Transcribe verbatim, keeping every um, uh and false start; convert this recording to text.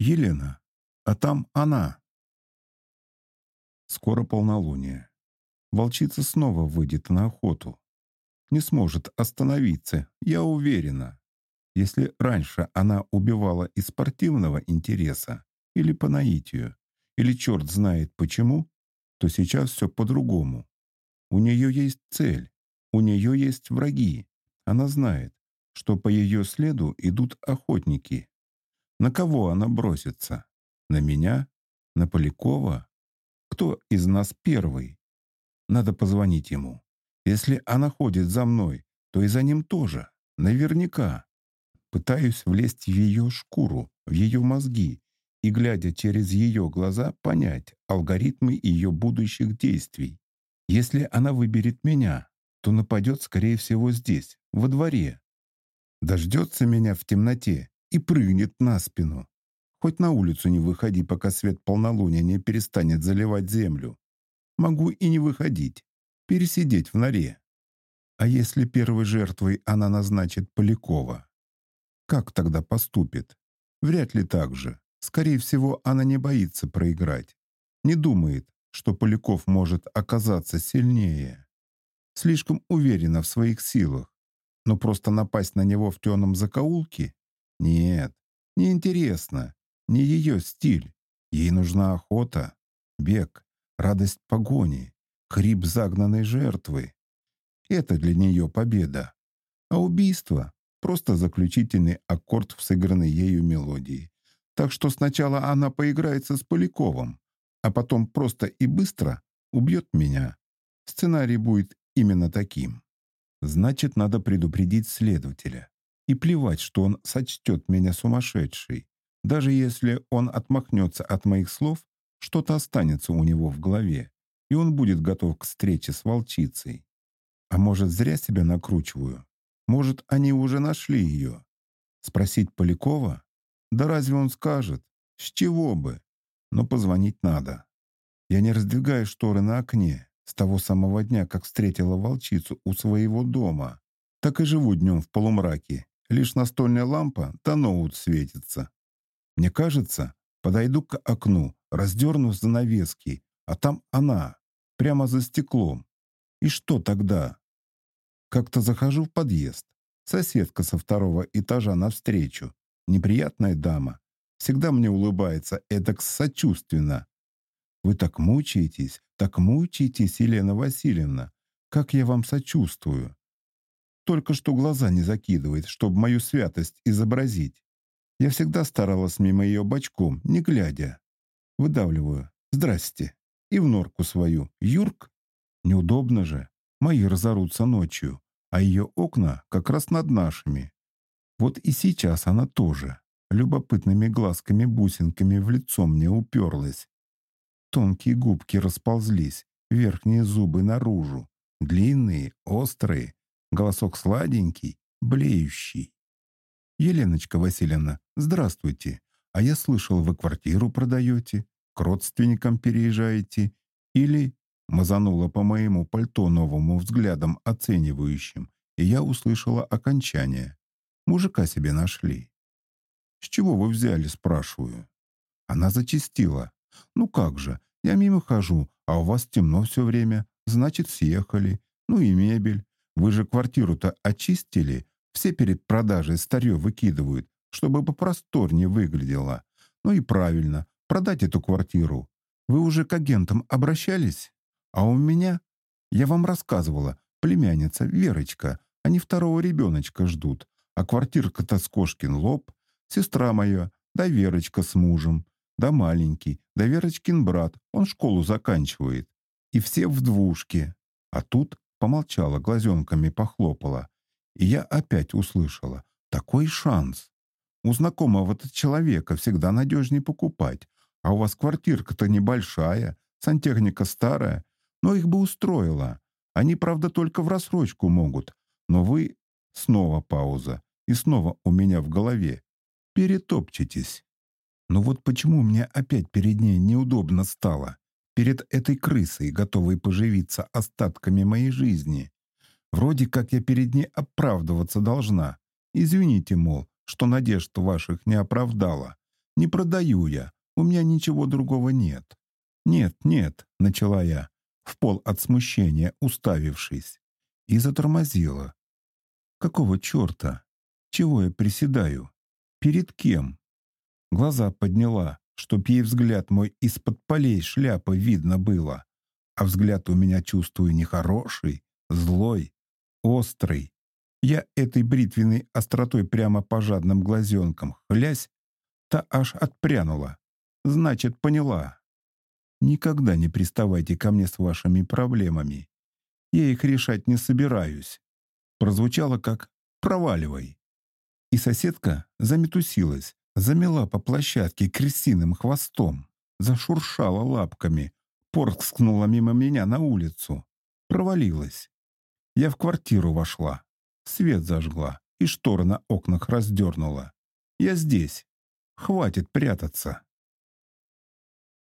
Елена, а там она. Скоро полнолуние. Волчица снова выйдет на охоту. Не сможет остановиться, я уверена. Если раньше она убивала из спортивного интереса, или по наитию, или черт знает почему, то сейчас все по-другому. У нее есть цель, у нее есть враги. Она знает, что по ее следу идут охотники. На кого она бросится? На меня? На Полякова? Кто из нас первый? Надо позвонить ему. Если она ходит за мной, то и за ним тоже. Наверняка. Пытаюсь влезть в ее шкуру, в ее мозги и, глядя через ее глаза, понять алгоритмы ее будущих действий. Если она выберет меня, то нападет, скорее всего, здесь, во дворе. Дождется меня в темноте и прыгнет на спину. Хоть на улицу не выходи, пока свет полнолуния не перестанет заливать землю. Могу и не выходить, пересидеть в норе. А если первой жертвой она назначит Полякова? Как тогда поступит? Вряд ли так же. Скорее всего, она не боится проиграть. Не думает, что Поляков может оказаться сильнее. Слишком уверена в своих силах. Но просто напасть на него в темном закоулке? Нет, неинтересно. Не ее стиль. Ей нужна охота, бег, радость погони, хрип загнанной жертвы. Это для нее победа. А убийство — просто заключительный аккорд в сыгранной ею мелодии. Так что сначала она поиграется с Поляковым, а потом просто и быстро убьет меня. Сценарий будет именно таким. Значит, надо предупредить следователя. И плевать, что он сочтет меня сумасшедшей. Даже если он отмахнется от моих слов, что-то останется у него в голове, и он будет готов к встрече с волчицей. А может, зря себя накручиваю? Может, они уже нашли ее? Спросить Полякова? Да разве он скажет? С чего бы? Но позвонить надо. Я не раздвигаю шторы на окне с того самого дня, как встретила волчицу у своего дома. Так и живу днем в полумраке. Лишь настольная лампа да ноут светится. Мне кажется, подойду к окну, раздерну занавески, а там она, прямо за стеклом. И что тогда? Как-то захожу в подъезд. Соседка со второго этажа навстречу. Неприятная дама. Всегда мне улыбается эдак сочувственно. Вы так мучаетесь, так мучаетесь, Елена Васильевна. Как я вам сочувствую. Только что глаза не закидывает, чтобы мою святость изобразить. Я всегда старалась мимо ее бочком, не глядя. Выдавливаю. Здрасте. И в норку свою. Юрк? Неудобно же. Мои разорутся ночью, а ее окна как раз над нашими. Вот и сейчас она тоже. Любопытными глазками-бусинками в лицо мне уперлась. Тонкие губки расползлись, верхние зубы наружу. Длинные, острые, голосок сладенький, блеющий. «Еленочка Васильевна, здравствуйте. А я слышал, вы квартиру продаете, к родственникам переезжаете или...» Мазанула по моему пальто новому взглядом оценивающим, и я услышала окончание. Мужика себе нашли. «С чего вы взяли?» — спрашиваю. Она зачастила. «Ну как же, я мимо хожу, а у вас темно все время. Значит, съехали. Ну и мебель. Вы же квартиру-то очистили. Все перед продажей старье выкидывают, чтобы попросторнее выглядело. Ну и правильно, продать эту квартиру. Вы уже к агентам обращались? А у меня, я вам рассказывала, племянница Верочка. Они второго ребеночка ждут. А квартирка-то с кошкин лоб. Сестра моя, да Верочка с мужем. Да маленький, да Верочкин брат, он школу заканчивает. И все в двушке». А тут помолчала, глазенками похлопала. И я опять услышала. Такой шанс. У знакомого-то человека всегда надежнее покупать. А у вас квартирка-то небольшая, сантехника старая. Но их бы устроило. Они, правда, только в рассрочку могут. Но вы... Снова пауза. И снова у меня в голове. Перетопчетесь. Но вот почему мне опять перед ней неудобно стало? Перед этой крысой, готовой поживиться остатками моей жизни. Вроде как я перед ней оправдываться должна. Извините, мол, что надежд ваших не оправдала. Не продаю я, у меня ничего другого нет. Нет, нет, начала я, в пол от смущения уставившись, и затормозила. Какого черта? Чего я приседаю? Перед кем? Глаза подняла, чтоб ей взгляд мой из-под полей шляпы видно было. А взгляд у меня, чувствую, нехороший, злой, острый. Я этой бритвенной остротой прямо по жадным глазенкам хлясь, та аж отпрянула. Значит, поняла. Никогда не приставайте ко мне с вашими проблемами. Я их решать не собираюсь. Прозвучало как «проваливай». И соседка заметусилась, замела по площадке крысиным хвостом, зашуршала лапками, порскнула мимо меня на улицу. Провалилась. Я в квартиру вошла, свет зажгла и шторы на окнах раздернула. Я здесь. Хватит прятаться.